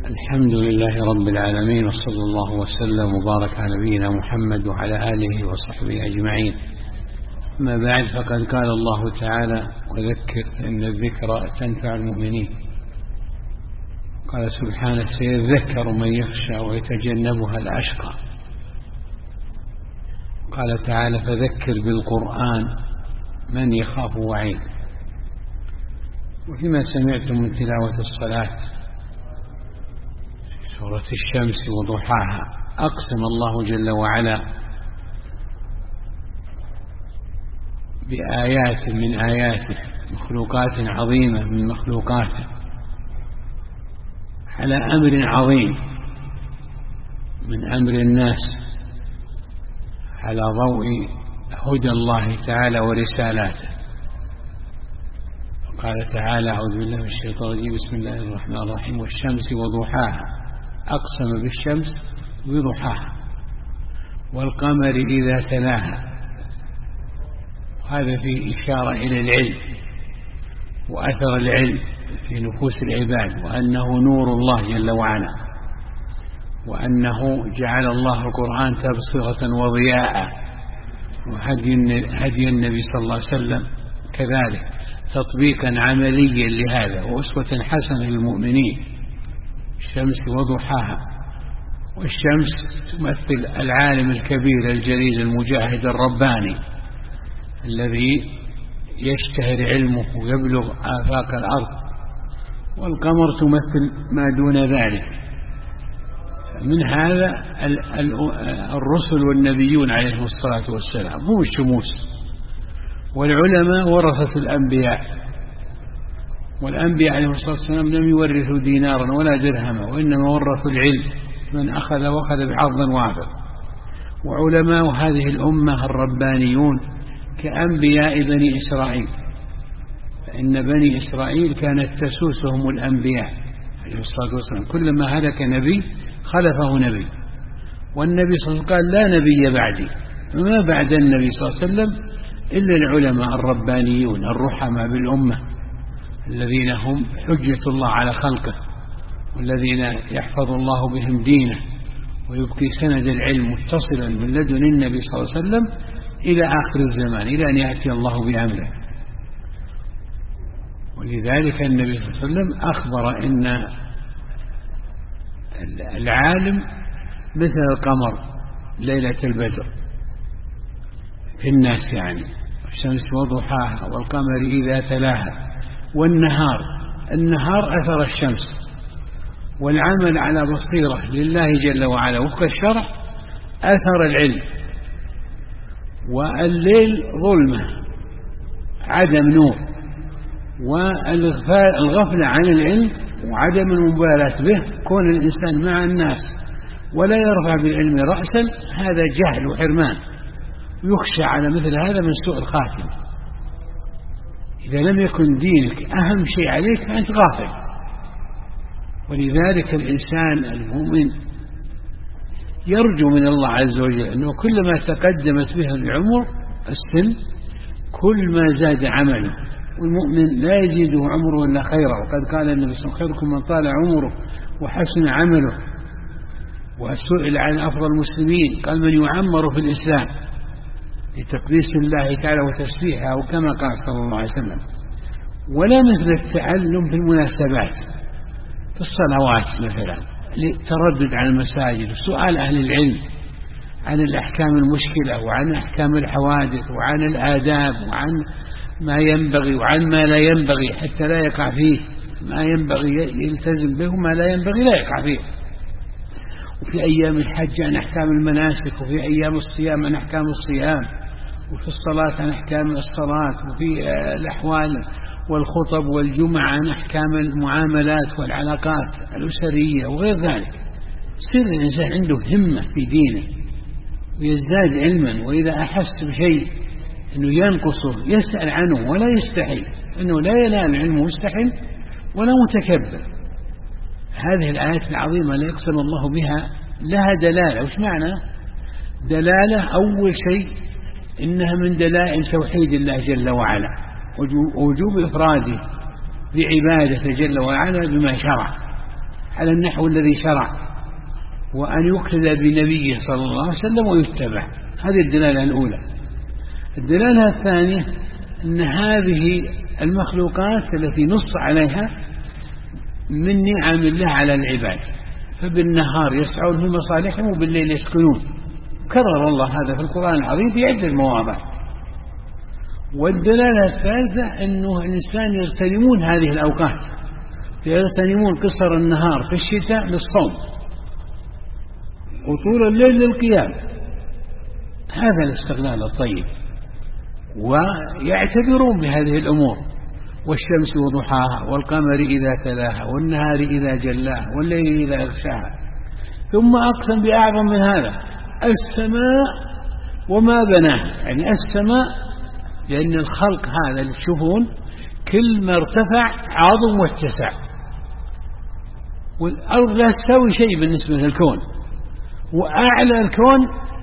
الحمد لله رب العالمين، وصلى الله وسلم وبارك على نبينا محمد وعلى آله وصحبه أجمعين. ما بعد، فقد قال الله تعالى: وذكر إن الذكرى تنفع المؤمنين. قال سبحانه: سيذكر من يخشى ويتجنبها الأشقى. قال تعالى: فذكر بالقرآن من يخاف وعيد. وفيما سمعتم من تلاوة الصلاة سورة الشمس وضحاها، أقسم الله جل وعلا بآيات من آياته، مخلوقات عظيمة من مخلوقاته، على أمر عظيم من أمر الناس، على ضوء هدى الله تعالى ورسالاته. قال تعالى: أعوذ بالله من الشيطان الرجيم، بسم الله الرحمن الرحيم: والشمس وضحاها. أقسم بالشمس وضحاها، والقمر إذا تلاها. هذا فيه إشارة إلى العلم وأثر العلم في نفوس العباد، وأنه نور الله جل وعلا، وأنه جعل الله القرآن تبصرة وضياء، وهدي النبي صلى الله عليه وسلم كذلك تطبيقا عمليا لهذا، وأسوة حسنة للمؤمنين. الشمس وضحاها. والشمس تمثل العالم الكبير الجليل المجاهد الرباني الذي يشتهر علمه ويبلغ آفاق الأرض. والقمر تمثل ما دون ذلك. من هذا الرسل والنبيون عليهم الصلاة والسلام هم الشموس. والعلماء ورثة الأنبياء، والأنبياء عليهم الصلاة والسلام لم يورثوا دينارا ولا درهما، وإنما ورثوا العلم، من أخذ وأخذ بحظ وافر. وعلماء هذه الأمة الربانيون كأنبياء بني إسرائيل، فإن بني إسرائيل كانت تسوسهم الأنبياء عليه الصلاة والسلام، كلما هلك نبي خلفه نبي، والنبي صلى الله عليه وسلم قال: لا نبي بعدي. وما بعد النبي صلى الله عليه وسلم إلا العلماء الربانيون الرحماء بالأمة، الذين هم حجة الله على خلقه، والذين يحفظ الله بهم دينه، ويبقي سند العلم متصلا من لدن النبي صلى الله عليه وسلم إلى آخر الزمان، إلى أن يأتي الله بأمره. ولذلك النبي صلى الله عليه وسلم أخبر إن العالم مثل القمر ليلة البدر في الناس، يعني الشمس وضحاها والقمر إذا تلاها. والنهار أثر الشمس، والعمل على بصيرة لله جل وعلا وفق الشرع أثر العلم. والليل ظلمة، عدم نور، والغفلة عن العلم وعدم المبالاة به، كون الإنسان مع الناس ولا يرفع بالعلم رأسا، هذا جهل وحرمان، يخشى على مثل هذا من سوء الخاتمة. إذا لم يكن دينك أهم شيء عليك فأنت غافل. ولذلك الإنسان المؤمن يرجو من الله عز وجل أنه كلما تقدمت به العمر السن كل ما زاد عمله، والمؤمن لا يزيده عمره إلا خيرا. وقد قال النبي صلى الله عليه وسلم: خيركم من طال عمره وحسن عمله. وسئل عن أفضل المسلمين قال: من يعمر في الإسلام لتقديس الله تعالى وتسبيحه، أو كما قال صلى الله عليه وسلم. ولا مثل التعلم في المناسبات، في الصلوات مثلا، للتردد على المساجد، وسؤال أهل العلم عن الأحكام المشكلة، وعن أحكام الحوادث، وعن الآداب، وعن ما ينبغي وعن ما لا ينبغي، حتى لا يقع فيه ما ينبغي يلتزم به، وما لا ينبغي لا يقع فيه. وفي أيام الحج عن أحكام المناسك، وفي أيام الصيام عن أحكام الصيام، وفي الصلاة عن أحكام الصلاة، وفي الأحوال والخطب والجمع عن أحكام المعاملات والعلاقات الأسرية وغير ذلك. سر الإنسان عنده همة في دينه ويزداد علما، وإذا أحس بشيء أنه ينقصه يسأل عنه ولا يستحي، أنه لا ينال علمه مستحيل ولا متكبر. هذه الآيات العظيمة اللي يقسم الله بها لها دلالة. وش معنى دلالة؟ أول شيء إنها من دلائل توحيد الله جل وعلا، وجوب إفراده بعبادته جل وعلا بما شرع، على النحو الذي شرع، وأن يقتدى بنبيه صلى الله عليه وسلم ويتبع. هذه الدلالة الأولى. الدلالة الثانية أن هذه المخلوقات التي نص عليها من نعم الله على العباد، فبالنهار يسعون في مصالحهم وبالليل يسكنون، كرر الله هذا في القرآن العظيم في عدة مواضع. والدلالة الثالثة أنه الإنسان يغتنمون هذه الأوقات، يغتنمون قصر النهار في الشتاء للصوم وطول الليل للقيام، هذا الاستغلال الطيب، ويعتبرون بهذه الأمور، والشمس وضحاها والقمر إذا تلاها والنهار إذا جلاها والليل إذا يغشاها. ثم أقسم بأعظم من هذا: السماء وما بناها، يعني السماء لأن الخلق هذا اللي تشوفون كل ما ارتفع عظم واتسع، والأرض لا تساوي شيء بالنسبة للكون، وأعلى الكون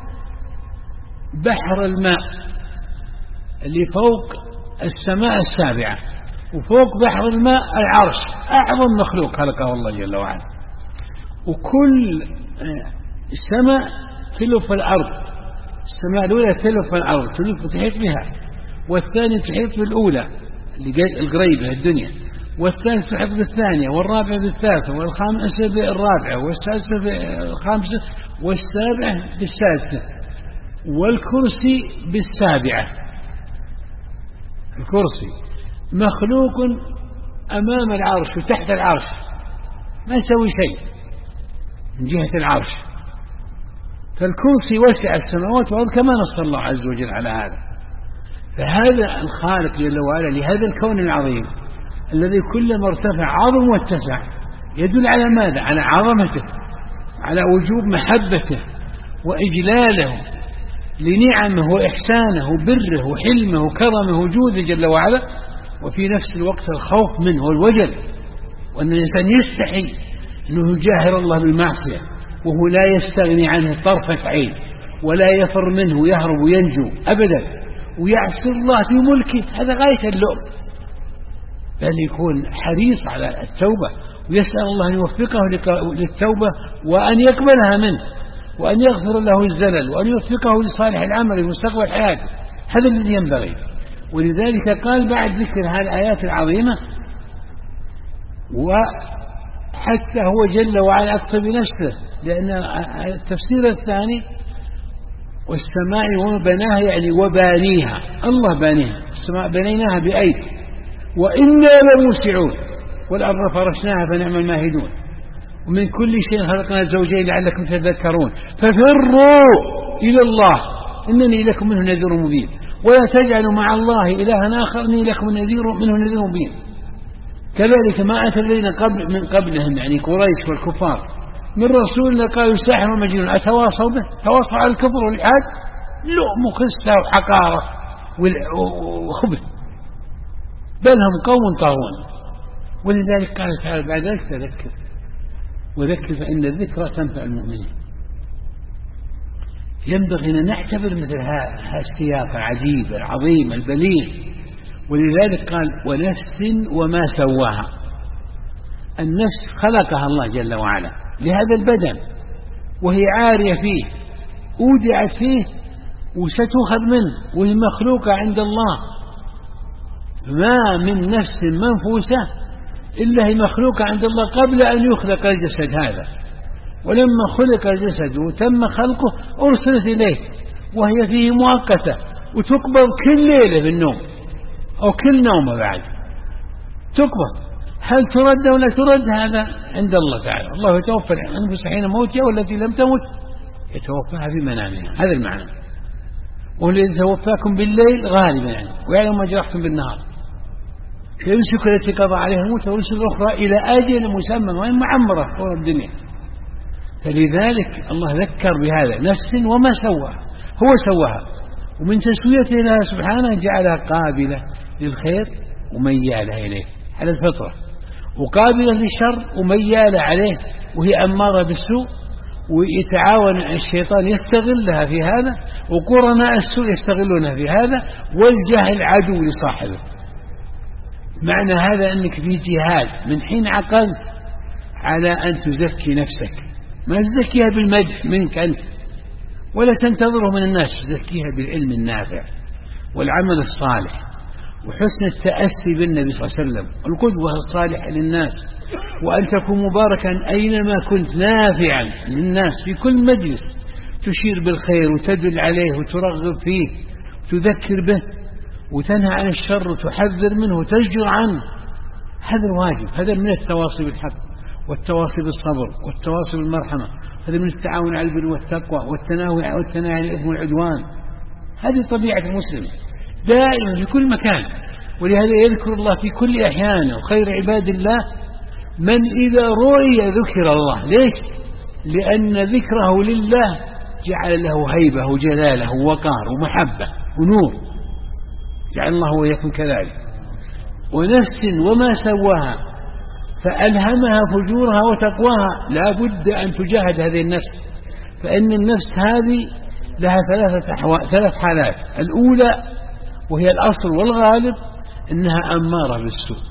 بحر الماء اللي فوق السماء السابعة، وفوق بحر الماء العرش، أعظم مخلوق خلقه الله جل وعلا. وكل السماء تلف الأرض، السماء الأولى تلف الأرض، تلف تحيط بها، والثانية تحيط بالأولى اللي القريبة الدنيا، والثالث تحيط بالثانية، والرابعة بالثالثة، والخامسة بالرابعة، والسادسة بالخامسة، والسابعة بالسادسة، والكرسي بالسابعة. الكرسي مخلوق أمام العرش وتحت العرش، ما يسوي شيء من جهة العرش، فالكرسي وسع السماوات والأرض كما نص الله عز وجل على هذا. فهذا الخالق جل وعلا لهذا الكون العظيم الذي كلما ارتفع عظم واتسع، يدل على ماذا؟ على عظمته، على وجوب محبته وإجلاله لنعمه وإحسانه وبره وحلمه وكرمه وجوده جل وعلا، وفي نفس الوقت الخوف منه والوجل، وأن الإنسان يستحي أنه يجاهر الله بالمعصية وهو لا يستغني عنه طرفة عين، ولا يفر منه ويهرب وينجو أبدا، ويعصي الله في ملكه، هذا غاية اللؤم. بل يكون حريص على التوبة ويسأل الله أن يوفقه للتوبة وأن يقبلها منه، وأن يغفر له الزلل، وأن يوفقه لصالح العمل في مستقبل حياته، هذا الذي ينبغي. ولذلك قال بعد ذكر هذه الآيات العظيمة: وحتى هو جل وعلا أقصى بنفسه، لأن التفسير الثاني والسماء وما بناها يعني وبانيها، الله بانيها، السماء بنيناها بأيدي وإنا لموسعون، والأرض فرشناها فنعم الماهدون، ومن كل شيء خلقنا زوجين لعلكم تذكرون، ففروا إلى الله إنني لكم منه نذير مبين، ولا تجعلوا مع الله إلها آخر إني لكم منه نذير مبين. كذلك ما أتى الذين من قبلهم يعني قريش والكفار من رسول قالوا ساحر ومجنون أتواصوا به، تواصوا على الكفر والإلحاد، لؤم وخسة وحقارة وخبث، بل هم قوم طاغون. ولذلك قال تعالى بعد ذلك: تذكر وذكر فإن الذكرى تنفع المؤمنين. ينبغي أن نعتبر مثل هذا السياق العجيب العظيم البليغ. ولذلك قال: ونفس وما سواها. النفس خلقها الله جل وعلا لهذا البدن، وهي عارية فيه، أودعت فيه وستأخذ منه، وهي مخلوقة عند الله. ما من نفس منفوسة إلا هي مخلوقة عند الله قبل أن يخلق الجسد هذا، ولما خلق الجسد وتم خلقه أرسلت إليه، وهي فيه مؤقتة، وتقبض كل ليلة بالنوم أو كل نومة بعد تقبض. هل ترد ولا ترد؟ هذا عند الله تعالى. الله يتوفى الأنفس حين موتها والتي لم تمت يتوفاها في منامها، هذا المعنى. والذي يتوفاكم بالليل غالبا يعني، ويعلم ما جرحتم بالنهار، فيمسك التي قضى عليها الموت ويرسل الأخرى إلى أجل مسمى وإن معمرة طول الدنيا. فلذلك الله ذكر بهذا: نفس وما سواها، هو سواها، ومن تسويته لها سبحانه جعلها قابلة للخير وميالة إليه على الفطرة، وقابلة للشر وميالة عليه وهي أمارة بالسوء، ويتعاون الشيطان يستغلها في هذا، وقرناء السوء يستغلونها في هذا، والجهل عدو لصاحبه. معنى هذا أنك في جهاد من حين عقلت على أن تزكي نفسك، ما تزكيها بالمدح منك أنت ولا تنتظره من الناس، تزكيها بالعلم النافع والعمل الصالح وحسن التأسي بالنبي صلى الله عليه وسلم القدوة الصالحة للناس، وأن تكون مباركا أينما كنت نافعا للناس في كل مجلس، تشير بالخير وتدل عليه وترغب فيه وتذكر به وتنهى عن الشر وتحذر منه وتزجر عنه. هذا الواجب، هذا من التواصي بالحق والتواصي بالصبر والتواصي بالمرحمة، هذا من التعاون على البر والتقوى والتناهي عن الإثم والعدوان. هذه طبيعة المسلم دائما في كل مكان، ولهذا يذكر الله في كل أحيان. وخير عباد الله من إذا رؤي ذكر الله. ليش؟ لأن ذكره لله جعل له هيبة وجلالة ووقار ومحبة ونور، جعل الله وإياكم كذلك. ونفس وما سواها فألهمها فجورها وتقواها. لا بد أن تجاهد هذه النفس، فإن النفس هذه لها ثلاث حالات. الأولى وهي الأصل والغالب إنها أمارة بالسوء،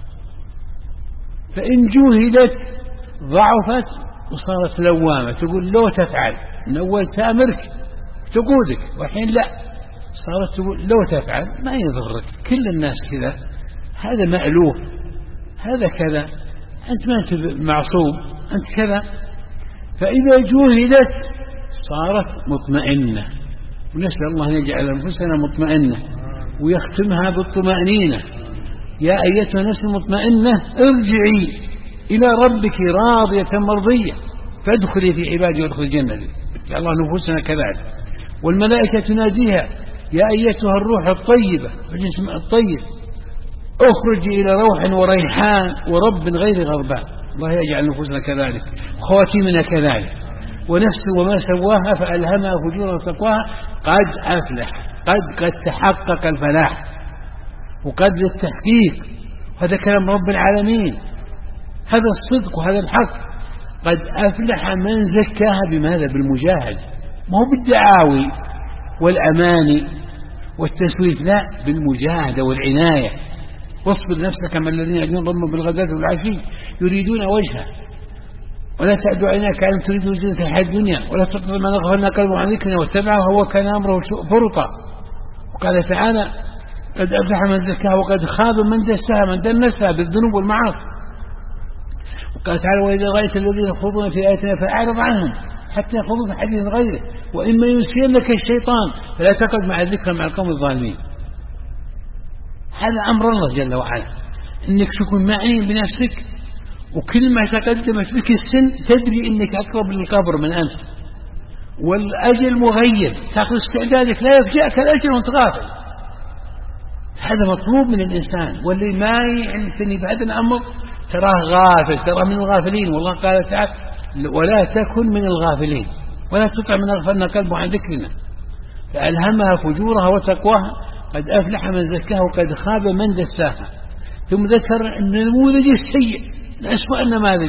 فإن جوهدت ضعفت وصارت لوامة، تقول لو تفعل، من أول تأمرك تقودك، وحين لا صارت تقول لو تفعل ما يضرك، كل الناس كذا، هذا مألوف، هذا كذا، أنت ما أنت معصوم، أنت كذا. فإذا جوهدت صارت مطمئنة، ونسأل الله أن يجعل أنفسنا مطمئنة ويختمها بالطمأنينة. يا أيتها النفس المطمئنة ارجعي إلى ربك راضية مرضية فادخلي في عبادي وادخلي الجنة. يا الله نفوسنا كذلك. والملائكة تناديها يا أيتها الروح الطيبة والجسم الطيب اخرجي إلى روح وريحان ورب غير غضبان. الله يجعل نفوسنا كذلك، خواتيمنا كذلك. ونفس وما سواها فألهمها فجورها وتقواها قد أفلح، قد تحقق الفلاح، وقد للتحقيق، هذا كلام رب العالمين، هذا الصدق وهذا الحق. قد أفلح من زكاها. بماذا؟ بالمجاهد، ما هو بالدعاوي والأماني والتسويف، لا، بالمجاهدة والعناية. واصبر نفسك كما الذين يدعون ربهم بالغداة والعشي يريدون وجهه ولا تعد عيناك على تريد زينة الحياة الدنيا ولا تطع من أغفلنا قلبه عن ذكرنا واتبعه هو كان أمره فرطا. وقال تعالى قد أفلح من زكاها وقد خاب من دسها، من دنسها بالذنوب والمعاصي. وقال تعالى وإذا رأيت الذين يخوضون في آياتنا فأعرض عنهم حتى يخوضوا في حديث غيره وإما ينسينك الشيطان فلا تقعد مع الذكر مع القوم الظالمين. هذا أمر الله جل وعلا، إنك تكون معين بنفسك، وكل ما تقدمت بك السن تدري إنك أقرب للقبر من أمس، والأجل مغيب، تأخذ استعدادك لا يفجأك الأجل وانت غافل. هذا مطلوب من الإنسان، واللي ما يعتني بهذا الأمر تراه غافل، تراه من الغافلين. والله قال تعالى ولا تكن من الغافلين ولا تطع من أغفلنا قلبه عن ذكرنا فألهمها فجورها وتقواها قد أفلح من زكاها وقد خاب من دساها. ثم ذكر النموذج السيء، أسوأ النماذج.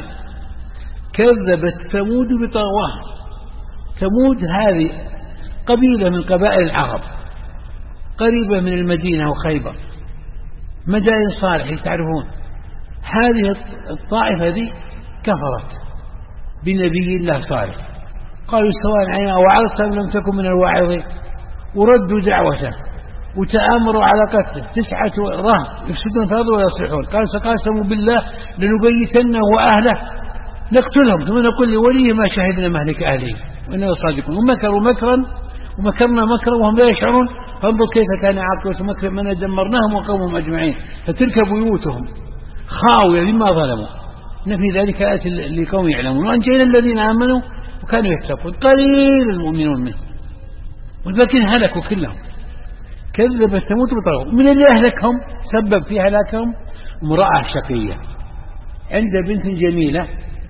كذبت ثمود بطغواها. ثمود هذه قبيلة من قبائل العرب قريبة من المدينة وخيبر، مدائن صالح تعرفون. هذه الطائفة دي كفرت بنبي الله صالح، قالوا سواء علينا أوعظت أم لم تكن من الواعظين، وردوا دعوته وتآمروا على قتله. 9 رهط يفسدون في الأرض ويصلحون. قال تقاسموا بالله لنبيتنه وأهله نقتلهم ثم نقول لوليه ما شهدنا مهلك أهله وإننا صادقون. ومكروا مكرا ومكرنا مكرا وهم لا يشعرون. فانظر كيف كان عاقبة مكر من دمرناهم وقومهم أجمعين فتلك بيوتهم خاوية بما ظلموا إن في ذلك آيات لقوم يعلمون وأنجينا الذين آمنوا وكانوا يتقون قليل المؤمنون منهم والباقين هلكوا كلهم. كذبت ثمود بطغواها. من اللي أهلكهم سبب في هلاكهم امرأة شقية عند بنت جميلة،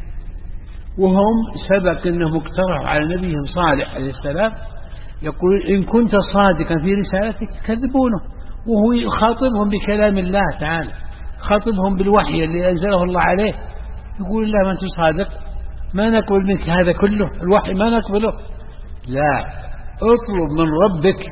وهم سبق أنهم اقترحوا على نبيهم صالح عليه السلام يقول إن كنت صادقا في رسالتك كذبونه، وهو يخاطبهم بكلام الله تعالى، خاطبهم بالوحي اللي أنزله الله عليه. يقول الله ما أنت صادق ما نقبل منك هذا كله، الوحي ما نقبله. لا، اطلب من ربك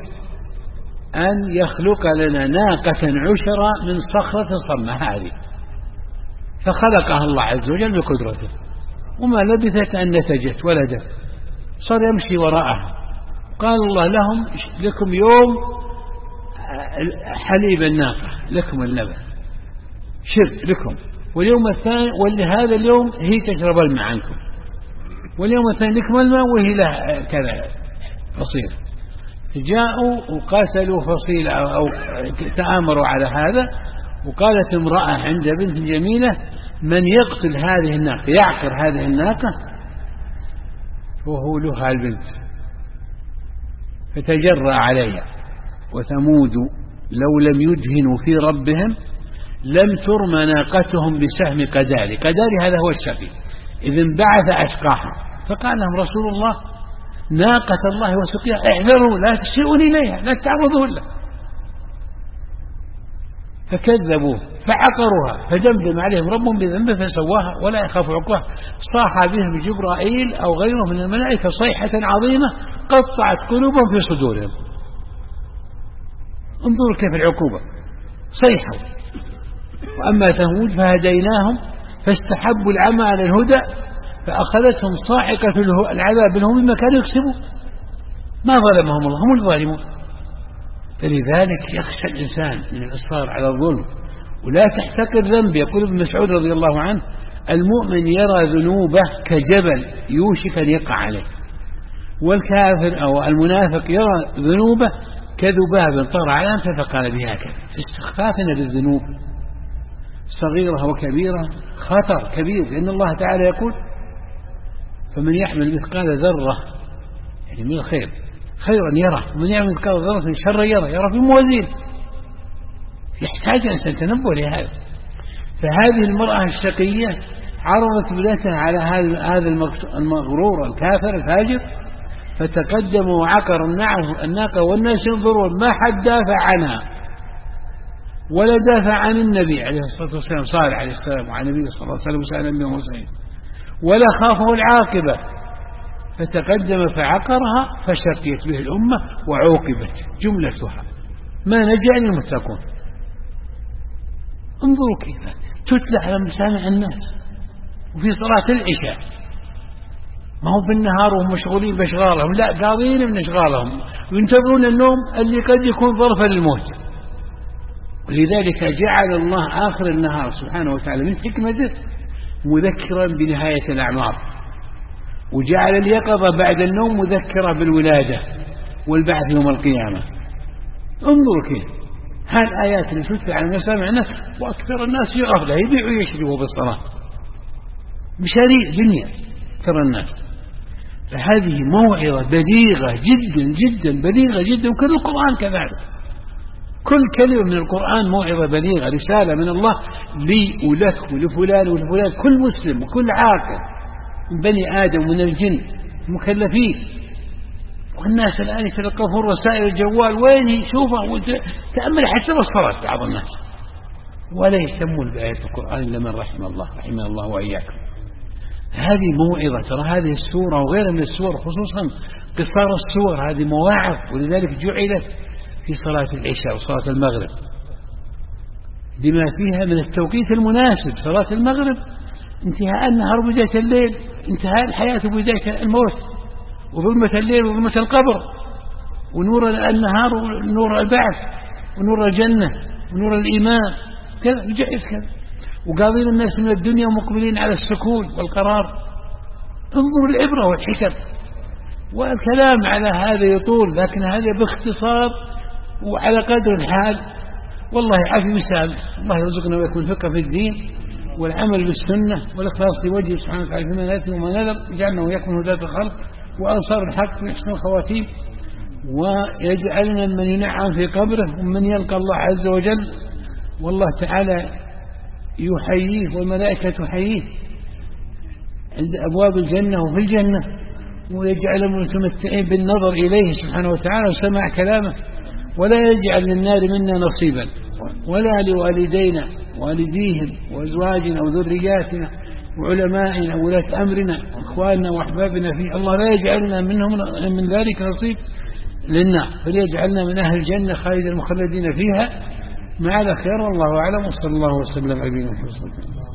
أن يخلق لنا ناقة عشرة من صخرة صمة. هذه فخلقها الله عز وجل بقدرته، وما لبثت أن نتجت ولدت، صار يمشي وراءها. قال الله لهم لكم يوم حليب الناقة، لكم اللبن شرب لكم، واليوم الثاني ولهذا اليوم هي تشرب الماء عنكم، واليوم الثاني لكم الماء وهي له كذا فصيل. جاءوا وقاتلوا فصيل أو تآمروا على هذا. وقالت امرأة عند بنت جميلة: من يقتل هذه الناقة، يعقر هذه الناقة وهولها البنت. فتجرأ عليها. وثمود لو لم يدهنوا في ربهم لم ترمى ناقتهم بسهم قداري. قداري هذا هو الشقي، إذ انبعث أشقاها. فقال لهم رسول الله: ناقة الله وسقيها، احذروا لا تشيئوا إليها، لا تعرضوا له. فكذبوه فعقروها فدمدم عليهم ربهم بذنبه فسواها ولا يخاف عقباها. صاح بهم جبرائيل أو غيره من الملائكة صيحة عظيمة قطعت قلوبهم في صدورهم. انظروا كيف العقوبة، صيحة. وأما ثمود فهديناهم فاستحبوا العمى على الهدى فأخذتهم صاعقة العذاب لهم مما كانوا يكسبون. ما ظلمهم الله، هم الظالمون. فلذلك يخشى الإنسان من الإصرار على الظلم ولا تحتقر ذنب. يقول ابن مسعود رضي الله عنه: المؤمن يرى ذنوبه كجبل يوشك أن يقع عليه، والكافر أو المنافق يرى ذنوبه كذباب طار على أنفه فقال بها كذا. استخفافنا للذنوب صغيرة وكبيرة خطر كبير، لأن الله تعالى يقول: فمن يحمل مثقال ذرة يعني من الخير خيرا يره، ومن يعمل مثقال ذرة شرا يره في موازين. يحتاج أن تنبه لهذا. فهذه المرأة الشقية عرضت ابنتها على هذا المغرور الكافر الفاجر، فتقدم وعقر الناقة والناس ينظرون، ما حد دافع عنها ولا دافع عن النبي عليه الصلاة والسلام صالح عليه السلام وعن النبي صلى الله عليه وسلم وسأل النبي وسلم ولا خافه العاقبة. فتقدم فعقرها فشقيت به الأمة وعوقبت جملتها، ما نجا للمتقون. انظروا كيف تتلى على مسامع الناس وفي صلاة العشاء، ما هو بالنهار وهم مشغولين بأشغالهم، لا قاضين من أشغالهم وينتظرون النوم اللي قد يكون ظرفا للموت. ولذلك جعل الله آخر النهار سبحانه وتعالى من حكمته مذكرا بنهاية الأعمار، وجعل اليقظة بعد النوم مذكرة بالولادة والبعث يوم القيامة. انظروا كيف هالآيات اللي تتلى على مسامع الناس، وأكثر الناس في غفلة يبيعوا ويشتروا بالصلاة، مشاريع دنيا ترى الناس. فهذه موعظة بليغة جدا جدا، بليغة جدا. وكل القرآن كذلك، كل كلمة من القرآن موعظة بليغة، رسالة من الله لي ولك ولفلان ولفلان، كل مسلم وكل عاقل من بني آدم ومن الجن مكلفين. والناس الآن يتلقفون رسائل الجوال، وين يشوفها تأمل حتى بالصلاة بعض الناس، ولا يهتمون بآية القرآن إلا من رحم الله، رحمه الله وإياكم. هذه موعظة. ترى هذه السورة وغيرها من السور، خصوصا قصار السور، هذه مواعظ، ولذلك جعلت في صلاة العشاء وصلاة المغرب لما فيها من التوقيت المناسب. صلاة المغرب انتهاء النهار وبداية الليل، انتهاء الحياة وبداية الموت، وظلمة الليل وظلمة القبر، ونور النهار ونور البعث، ونور الجنة ونور الإيمان، كذا يجعل كذا. وقاضين الناس من الدنيا ومقبلين على السكون والقرار. انظروا العبرة والحكم. والكلام على هذا يطول، لكن هذا باختصار وعلى قدر الحال. والله عافي وسهل. الله يرزقنا ويكون الفقه في الدين والعمل بالسنة والإخلاص لوجهه سبحانه وتعالى فيما نأتي وما نذر، يجعلنا ويكون هداة الخلق وأنصار الحق ويحسن الخواتيم، ويجعلنا من ينعم في قبره ومن يلقى الله عز وجل والله تعالى يحييه والملائكة تحييه عند أبواب الجنة وفي الجنة، ويجعل متمتعين بالنظر إليه سبحانه وتعالى وسمع كلامه، ولا يجعل للنار منا نصيبا ولا لوالدينا والديهم وأزواجنا وذرياتنا وعلمائنا وولاة أمرنا وإخواننا وأحبابنا فيه. الله لا يجعلنا منهم من ذلك نصيب للنار، فليجعلنا من أهل الجنة خالدا مخلدين فيها مع الخير. والله أعلم، وصلى الله وسلم على نبينا محمد.